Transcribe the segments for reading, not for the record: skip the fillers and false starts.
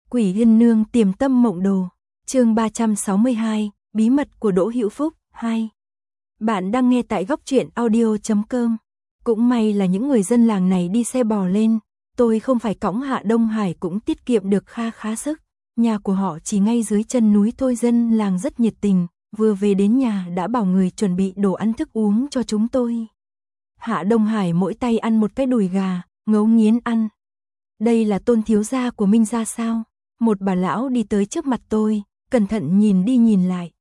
Quỷ Yên Nương Tiềm Tâm Mộng Đồ, chương 362, Bí mật của Đỗ Hữu Phúc 2. Bạn đang nghe tại góc truyện audio.com. Cũng may là những người dân làng này đi xe bò lên, tôi không phải cõng Hạ Đông Hải cũng tiết kiệm được khá sức. Nhà của họ chỉ ngay dưới chân núi thôi, dân làng rất nhiệt tình, vừa về đến nhà đã bảo người chuẩn bị đồ ăn thức uống cho chúng tôi. Hạ Đông Hải mỗi tay ăn một cái đùi gà, ngấu nghiến ăn. Đây là Tôn thiếu gia của Minh gia sao? Một bà lão đi tới trước mặt tôi, cẩn thận nhìn đi nhìn lại.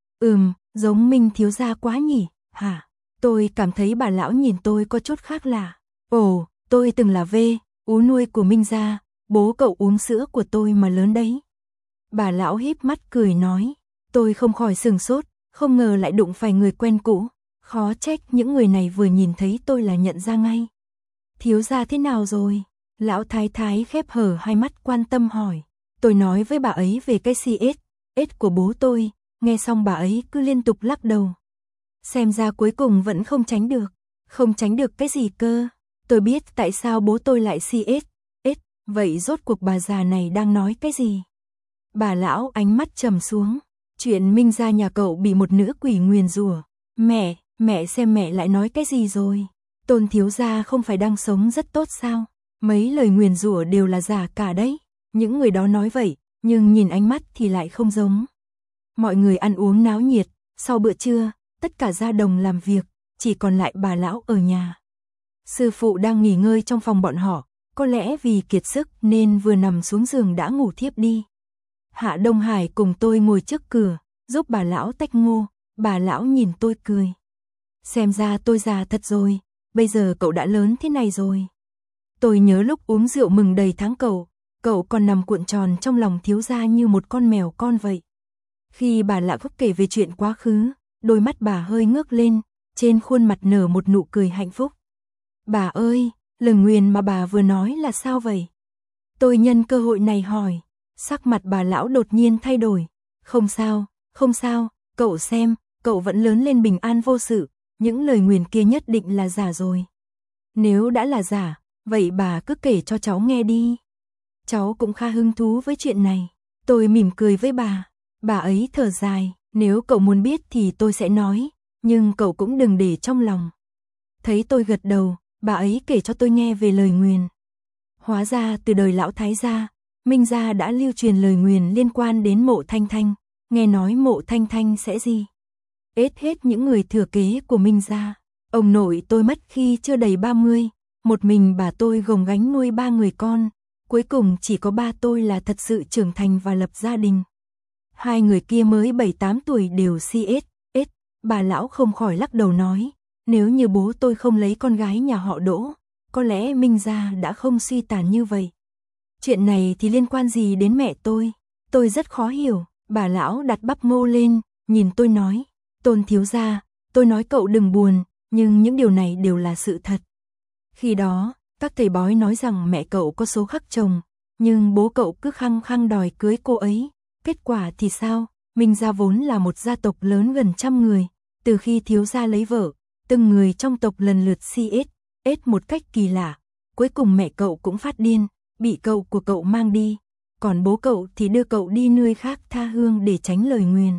Giống Minh thiếu gia quá nhỉ, hả? Tôi cảm thấy bà lão nhìn tôi có chút khác lạ. Ồ, tôi từng là ú nuôi của Minh gia, bố cậu uống sữa của tôi mà lớn đấy. Bà lão híp mắt cười nói. Tôi không khỏi sửng sốt, không ngờ lại đụng phải người quen cũ. Khó trách những người này vừa nhìn thấy tôi là nhận ra ngay. Thiếu gia thế nào rồi? Lão thái thái khép hở hai mắt quan tâm hỏi. Tôi nói với bà ấy về cái CS của bố tôi, nghe xong bà ấy cứ liên tục lắc đầu. Xem ra cuối cùng vẫn không tránh được. Không tránh được cái gì cơ? Tôi biết tại sao bố tôi lại CS. Vậy rốt cuộc bà già này đang nói cái gì? Bà lão ánh mắt trầm xuống. Chuyện Minh gia nhà cậu bị một nữ quỷ nguyền rủa. Mẹ xem mẹ lại nói cái gì rồi? Tôn thiếu gia không phải đang sống rất tốt sao? Mấy lời nguyền rủa đều là giả cả đấy. Những người đó nói vậy, nhưng nhìn ánh mắt thì lại không giống. Mọi người ăn uống náo nhiệt, sau bữa trưa, tất cả ra đồng làm việc, chỉ còn lại bà lão ở nhà. Sư phụ đang nghỉ ngơi trong phòng bọn họ, có lẽ vì kiệt sức nên vừa nằm xuống giường đã ngủ thiếp đi. Hạ Đông Hải cùng tôi ngồi trước cửa, giúp bà lão tách ngô, bà lão nhìn tôi cười. Xem ra tôi già thật rồi, bây giờ cậu đã lớn thế này rồi. Tôi nhớ lúc uống rượu mừng đầy tháng cậu còn nằm cuộn tròn trong lòng thiếu gia như một con mèo con vậy. Khi bà lão kể về chuyện quá khứ, đôi mắt bà hơi ngước lên, trên khuôn mặt nở một nụ cười hạnh phúc. Bà ơi, lời nguyền mà bà vừa nói là sao vậy? Tôi nhân cơ hội này hỏi, sắc mặt bà lão đột nhiên thay đổi. Không sao, cậu xem, cậu vẫn lớn lên bình an vô sự, những lời nguyền kia nhất định là giả rồi. Nếu đã là giả, vậy bà cứ kể cho cháu nghe đi. Cháu cũng khá hứng thú với chuyện này. Tôi mỉm cười với bà ấy thở dài, nếu cậu muốn biết thì tôi sẽ nói, nhưng cậu cũng đừng để trong lòng. Thấy tôi gật đầu, bà ấy kể cho tôi nghe về lời nguyền. Hóa ra từ đời lão thái gia, Minh gia đã lưu truyền lời nguyền liên quan đến Mộ Thanh Thanh, nghe nói Mộ Thanh Thanh sẽ gì? Hết những người thừa kế của Minh gia. Ông nội tôi mất khi chưa đầy 30, một mình bà tôi gồng gánh nuôi 3 người con, cuối cùng chỉ có ba tôi là thật sự trưởng thành và lập gia đình. 2 người kia mới 7-8 tuổi đều CS. Bà lão không khỏi lắc đầu nói, nếu như bố tôi không lấy con gái nhà họ Đỗ, có lẽ Minh gia đã không suy tàn như vậy. Chuyện này thì liên quan gì đến mẹ tôi? Tôi rất khó hiểu. Bà lão đặt bắp ngô lên, nhìn tôi nói, Tôn thiếu gia, tôi nói cậu đừng buồn, nhưng những điều này đều là sự thật. Khi đó, các thầy bói nói rằng mẹ cậu có số khắc chồng, nhưng bố cậu cứ khăng khăng đòi cưới cô ấy. Kết quả thì sao? Minh gia vốn là một gia tộc lớn gần 100 người, từ khi thiếu gia lấy vợ, từng người trong tộc lần lượt CS một cách kỳ lạ. Cuối cùng mẹ cậu cũng phát điên, bị cậu của cậu mang đi, còn bố cậu thì đưa cậu đi nơi khác tha hương để tránh lời nguyền.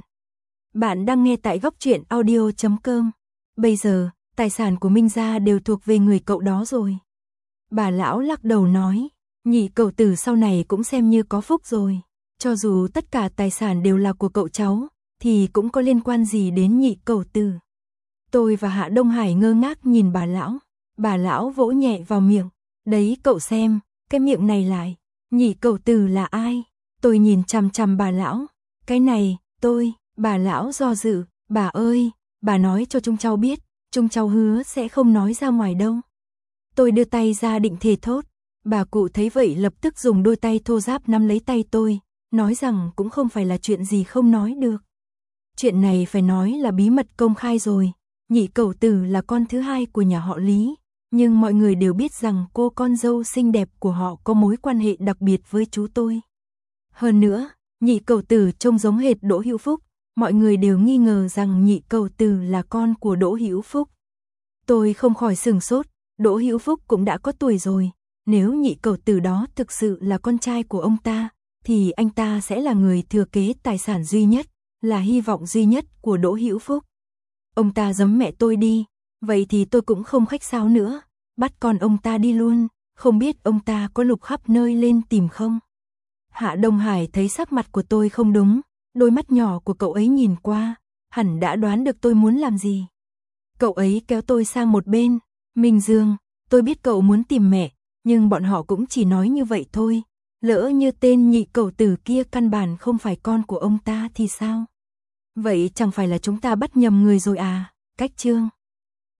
Bạn đang nghe tại góc truyện audio.com. Bây giờ, tài sản của Minh gia đều thuộc về người cậu đó rồi. Bà lão lắc đầu nói, nhị cậu tử sau này cũng xem như có phúc rồi. Cho dù tất cả tài sản đều là của cậu cháu, thì cũng có liên quan gì đến nhị cậu tử. Tôi và Hạ Đông Hải ngơ ngác nhìn bà lão vỗ nhẹ vào miệng. Đấy cậu xem, cái miệng này lại, nhị cậu tử là ai? Tôi nhìn chằm chằm bà lão. Cái này, bà lão do dự, bà ơi, bà nói cho chúng cháu biết, chúng cháu hứa sẽ không nói ra ngoài đâu. Tôi đưa tay ra định thề thốt, bà cụ thấy vậy lập tức dùng đôi tay thô ráp nắm lấy tay tôi, nói rằng cũng không phải là chuyện gì không nói được. Chuyện này phải nói là bí mật công khai rồi, nhị cậu tử là con thứ hai của nhà họ Lý, nhưng mọi người đều biết rằng cô con dâu xinh đẹp của họ có mối quan hệ đặc biệt với chú tôi. Hơn nữa, nhị cậu tử trông giống hệt Đỗ Hữu Phúc, mọi người đều nghi ngờ rằng nhị cậu tử là con của Đỗ Hữu Phúc. Tôi không khỏi sửng sốt, Đỗ Hữu Phúc cũng đã có tuổi rồi, nếu nhị cậu tử đó thực sự là con trai của ông ta, thì anh ta sẽ là người thừa kế tài sản duy nhất, là hy vọng duy nhất của Đỗ Hữu Phúc. Ông ta giấm mẹ tôi đi, vậy thì tôi cũng không khách sáo nữa, bắt con ông ta đi luôn, không biết ông ta có lục khắp nơi lên tìm không. Hạ Đông Hải thấy sắc mặt của tôi không đúng, đôi mắt nhỏ của cậu ấy nhìn qua, hẳn đã đoán được tôi muốn làm gì. Cậu ấy kéo tôi sang một bên, Minh Dương, tôi biết cậu muốn tìm mẹ, nhưng bọn họ cũng chỉ nói như vậy thôi, lỡ như tên nhị cẩu tử kia căn bản không phải con của ông ta thì sao? Vậy chẳng phải là chúng ta bắt nhầm người rồi à? Cách Chương